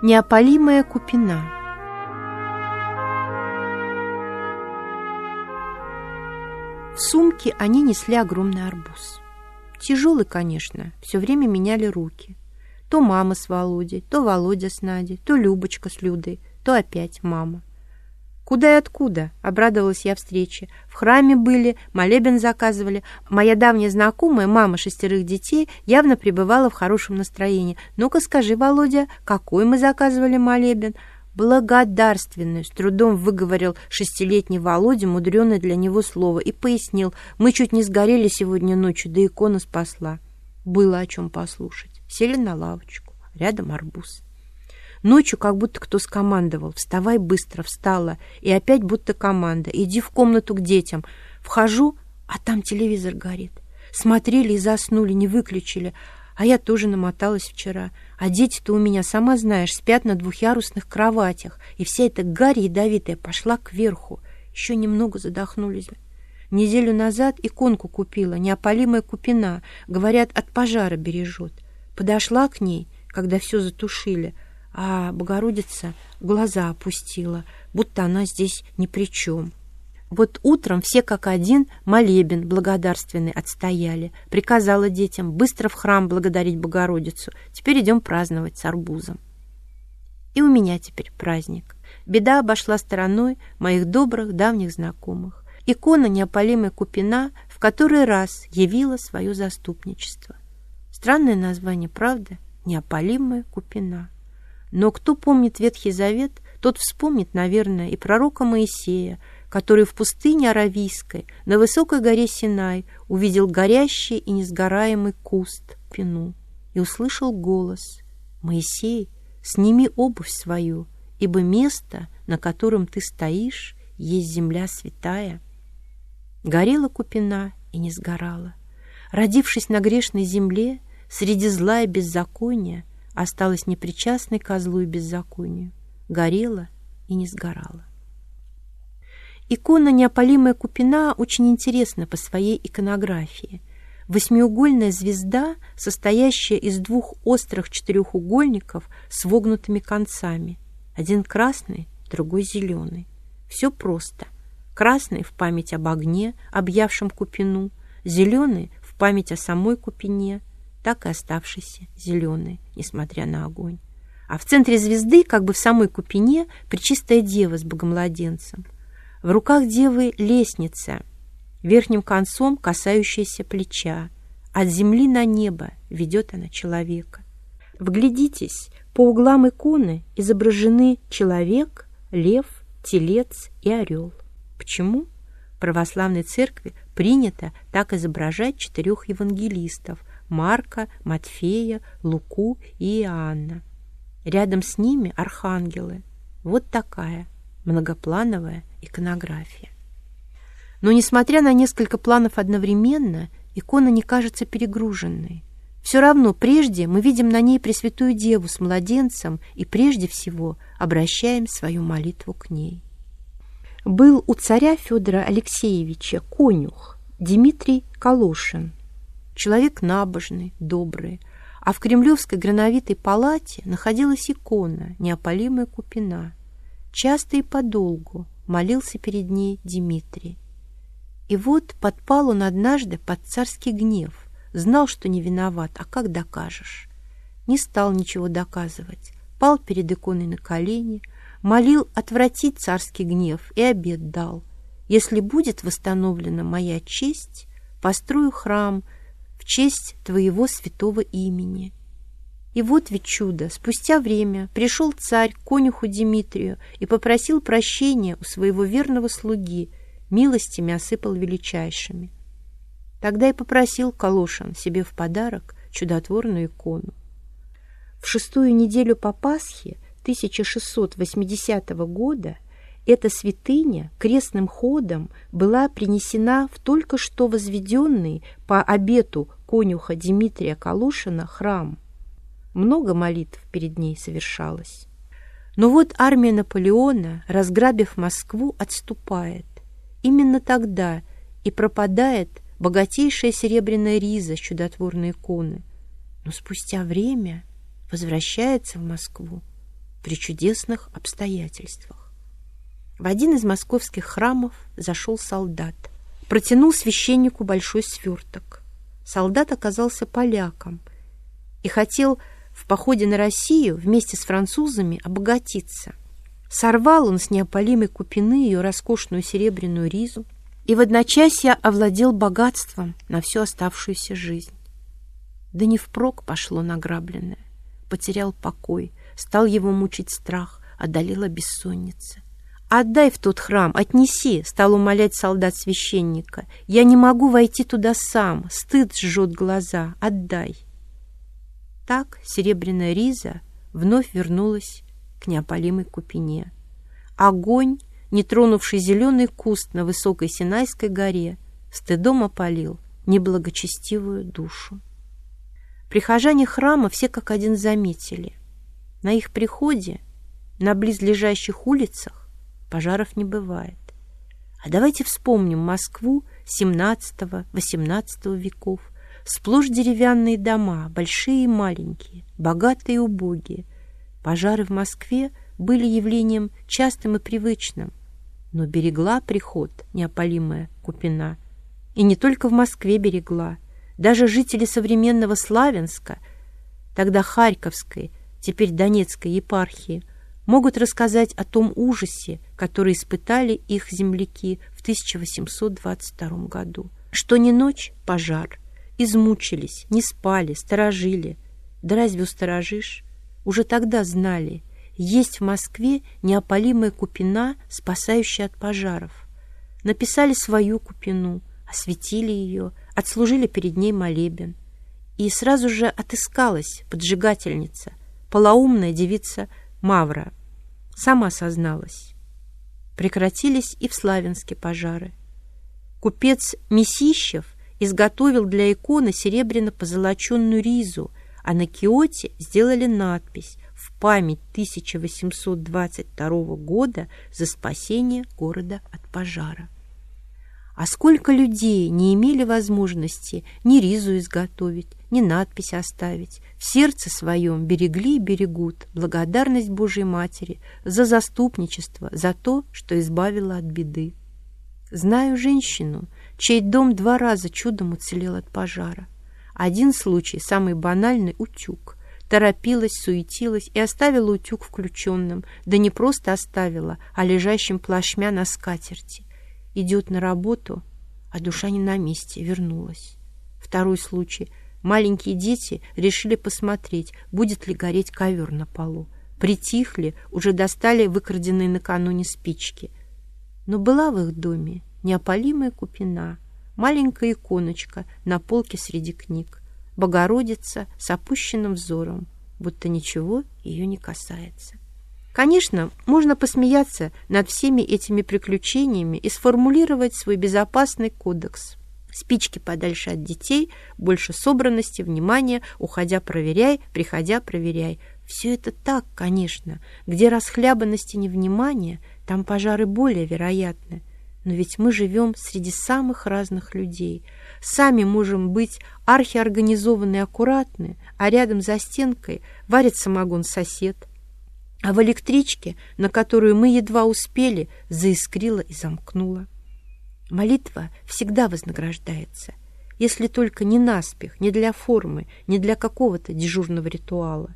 Неопалимая Купина. В сумке они несли огромный арбуз. Тяжелый, конечно, все время меняли руки. То мама с Володей, то Володя с Надей, то Любочка с Людой, то опять мама. «Куда и откуда?» — обрадовалась я встрече. «В храме были, молебен заказывали. Моя давняя знакомая, мама 6 детей, явно пребывала в хорошем настроении. Ну-ка скажи, Володя, какой мы заказывали молебен?» «Благодарственный», — с трудом выговорил 6-летний Володя мудреное для него слово и пояснил. «Мы чуть не сгорели сегодня ночью, да икона спасла». Было о чем послушать. Сели на лавочку, рядом арбуз. Ночью как будто кто скомандовал. «Вставай быстро!» Встала. И опять будто команда. «Иди в комнату к детям». Вхожу, а там телевизор горит. Смотрели и заснули, не выключили. А я тоже намоталась вчера. А дети-то у меня, сама знаешь, спят на 2-ярусных кроватях. И вся эта гарь ядовитая пошла кверху. Еще немного задохнулись. Неделю назад иконку купила, неопалимая Купина. Говорят, от пожара бережет. Подошла к ней, когда все затушили, а Богородица глаза опустила, будто она здесь ни при чем. Вот утром все как один молебен благодарственный отстояли. Приказала детям быстро в храм благодарить Богородицу. Теперь идем праздновать с арбузом. И у меня теперь праздник. Беда обошла стороной моих добрых давних знакомых. Икона неопалимая Купина в который раз явила свое заступничество. Странное название, правда? Неопалимая Купина. Но кто помнит Ветхий Завет, тот вспомнит, наверное, и пророка Моисея, который в пустыне Аравийской, на высокой горе Синай, увидел горящий и несгораемый куст пину и услышал голос: «Моисей, сними обувь свою, ибо место, на котором ты стоишь, есть земля святая». Горела Купина и не сгорала. Родившись на грешной земле, среди зла и беззакония, осталась непричастной ко злу и беззаконию, горела и не сгорала. Икона неопалимая Купина очень интересна по своей иконографии. Восьмиугольная звезда, состоящая из 2 острых четырехугольников с вогнутыми концами. Один красный, другой зеленый. Все просто. Красный в память об огне, объявшем Купину, зеленый в память о самой Купине, так и оставшийся зеленый, несмотря на огонь. А в центре звезды, как бы в самой Купине, Пречистая Дева с Богомладенцем. В руках Девы лестница, верхним концом касающаяся плеча. От земли на небо ведет она человека. Вглядитесь, по углам иконы изображены человек, лев, телец и орел. Почему? В православной церкви принято так изображать 4 евангелистов – Марка, Матфея, Луку и Иоанна. Рядом с ними архангелы. Вот такая многоплановая иконография. Но, несмотря на несколько планов одновременно, икона не кажется перегруженной. Все равно прежде мы видим на ней Пресвятую Деву с младенцем и прежде всего обращаем свою молитву к ней. Был у царя Федора Алексеевича конюх Дмитрий Калошин. Человек набожный, добрый. А в Кремлевской грановитой палате находилась икона неопалимая Купина. Часто и подолгу молился перед ней Дмитрий. И вот подпал он однажды под царский гнев. Знал, что не виноват, а как докажешь? Не стал ничего доказывать. Пал перед иконой на колени, молил отвратить царский гнев и обет дал: если будет восстановлена моя честь, построю храм в честь твоего святого имени. И вот ведь чудо, спустя время пришел царь к конюху Дмитрию и попросил прощения у своего верного слуги, милостями осыпал величайшими. Тогда и попросил Калошин себе в подарок чудотворную икону. В 6-ю неделю по Пасхе 1680 года эта святыня крестным ходом была принесена в только что возведенный по обету конюха Дмитрия Калошина храм. Много молитв перед ней совершалось. Но вот армия Наполеона, разграбив Москву, отступает. Именно тогда и пропадает богатейшая серебряная риза с чудотворной иконы. Но спустя время возвращается в Москву. при чудесных обстоятельствах. В один из московских храмов зашел солдат, протянул священнику большой сверток. Солдат оказался поляком и хотел в походе на Россию вместе с французами обогатиться. Сорвал он с неопалимой купины ее роскошную серебряную ризу и в одночасье овладел богатством на всю оставшуюся жизнь. Да не впрок пошло награбленное. Потерял покой, стал его мучить страх, одолела бессонница. «Отдай в тот храм, отнеси!» — стал умолять солдат священника. «Я не могу войти туда сам, стыд жжет глаза, отдай!» Так серебряная риза вновь вернулась к неопалимой купине. Огонь, не тронувший зеленый куст на высокой Синайской горе, стыдом опалил неблагочестивую душу. Прихожане храма все как один заметили. На их приходе на близлежащих улицах пожаров не бывает. А давайте вспомним Москву XVII-XVIII веков. Сплошь деревянные дома, большие и маленькие, богатые и убогие. Пожары в Москве были явлением частым и привычным, но берегла приход неопалимая купина. И не только в Москве берегла. Даже жители современного Славянска, тогда Харьковской, теперь Донецкой епархии, могут рассказать о том ужасе, который испытали их земляки в 1822 году. Что ни ночь — пожар. Измучились, не спали, сторожили. Да разве усторожишь? Уже тогда знали, есть в Москве неопалимая купина, спасающая от пожаров. Написали свою купину, осветили ее, отслужили перед ней молебен. И сразу же отыскалась поджигательница, полоумная девица Мавра. Сама созналась. Прекратились и в Славянске пожары. Купец Месищев изготовил для иконы серебряно-позолоченную ризу, а на киоте сделали надпись «В память 1822 года за спасение города от пожара». А сколько людей не имели возможности ни ризу изготовить, ни надпись оставить, в сердце своем берегли и берегут благодарность Божьей Матери за заступничество, за то, что избавила от беды. Знаю женщину, чей дом 2 раза чудом уцелел от пожара. Один случай, самый банальный, утюг. Торопилась, суетилась и оставила утюг включенным, да не просто оставила, а лежащим плашмя на скатерти. Идет на работу, а душа не на месте, вернулась. Второй случай. Маленькие дети решили посмотреть, будет ли гореть ковер на полу. Притихли, уже достали выкраденные накануне спички. Но была в их доме неопалимая купина, маленькая иконочка на полке среди книг, Богородица с опущенным взором, будто ничего ее не касается. Конечно, можно посмеяться над всеми этими приключениями и сформулировать свой безопасный кодекс. Спички подальше от детей, больше собранности, внимания, уходя проверяй, приходя проверяй. Все это так, конечно. Где расхлябанность и невнимание, там пожары более вероятны. Но ведь мы живем среди самых разных людей. Сами можем быть архиорганизованы и аккуратны, а рядом за стенкой варит самогон сосед. А в электричке, на которую мы едва успели, заискрила и замкнула. Молитва всегда вознаграждается, если только не наспех, не для формы, не для какого-то дежурного ритуала.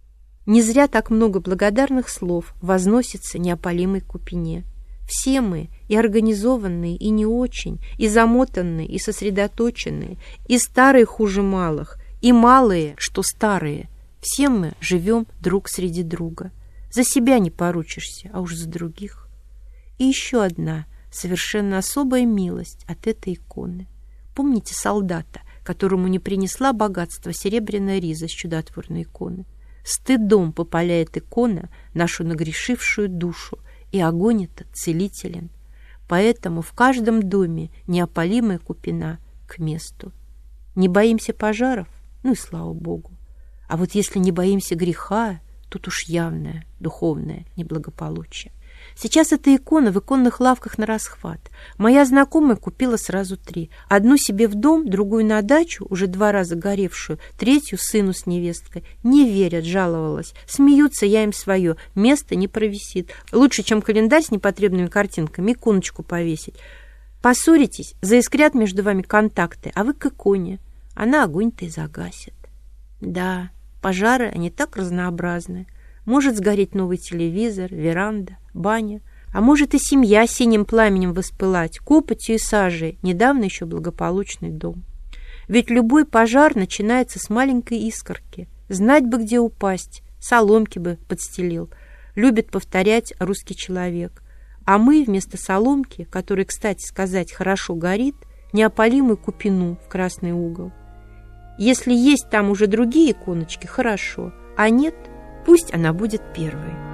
Не зря так много благодарных слов возносится неопалимой купине. Все мы, и организованные, и не очень, и замотанные, и сосредоточенные, и старые хуже малых, и малые, что старые, все мы живем друг среди друга. За себя не поручишься, а уж за других. И еще одна совершенно особая милость от этой иконы. Помните солдата, которому не принесла богатство серебряная риза с чудотворной иконы? Стыдом попаляет икона нашу нагрешившую душу, и огонь этот целителен. Поэтому в каждом доме неопалимая купина к месту. Не боимся пожаров? Ну и слава Богу. А вот если не боимся греха, тут уж явное духовное неблагополучие. Сейчас эта икона в иконных лавках на расхват. Моя знакомая купила сразу 3. Одну себе в дом, другую на дачу, уже 2 раза горевшую, 3-ю сыну с невесткой. Не верят, жаловалась. Смеются, я им свое. Место не провисит. Лучше, чем календарь с непотребными картинками, иконочку повесить. Поссоритесь, заискрят между вами контакты, а вы к иконе. Она огонь-то и загасит. Да, пожары, они так разнообразны. Может сгореть новый телевизор, веранда, баня. А может и семья синим пламенем воспылать, копотью и сажей, недавно еще благополучный дом. Ведь любой пожар начинается с маленькой искорки. Знать бы, где упасть, соломки бы подстелил. Любит повторять русский человек. А мы вместо соломки, которая, кстати сказать, хорошо горит, неопалимую купину в красный угол. Если есть там уже другие иконочки, хорошо, а нет, пусть она будет первой.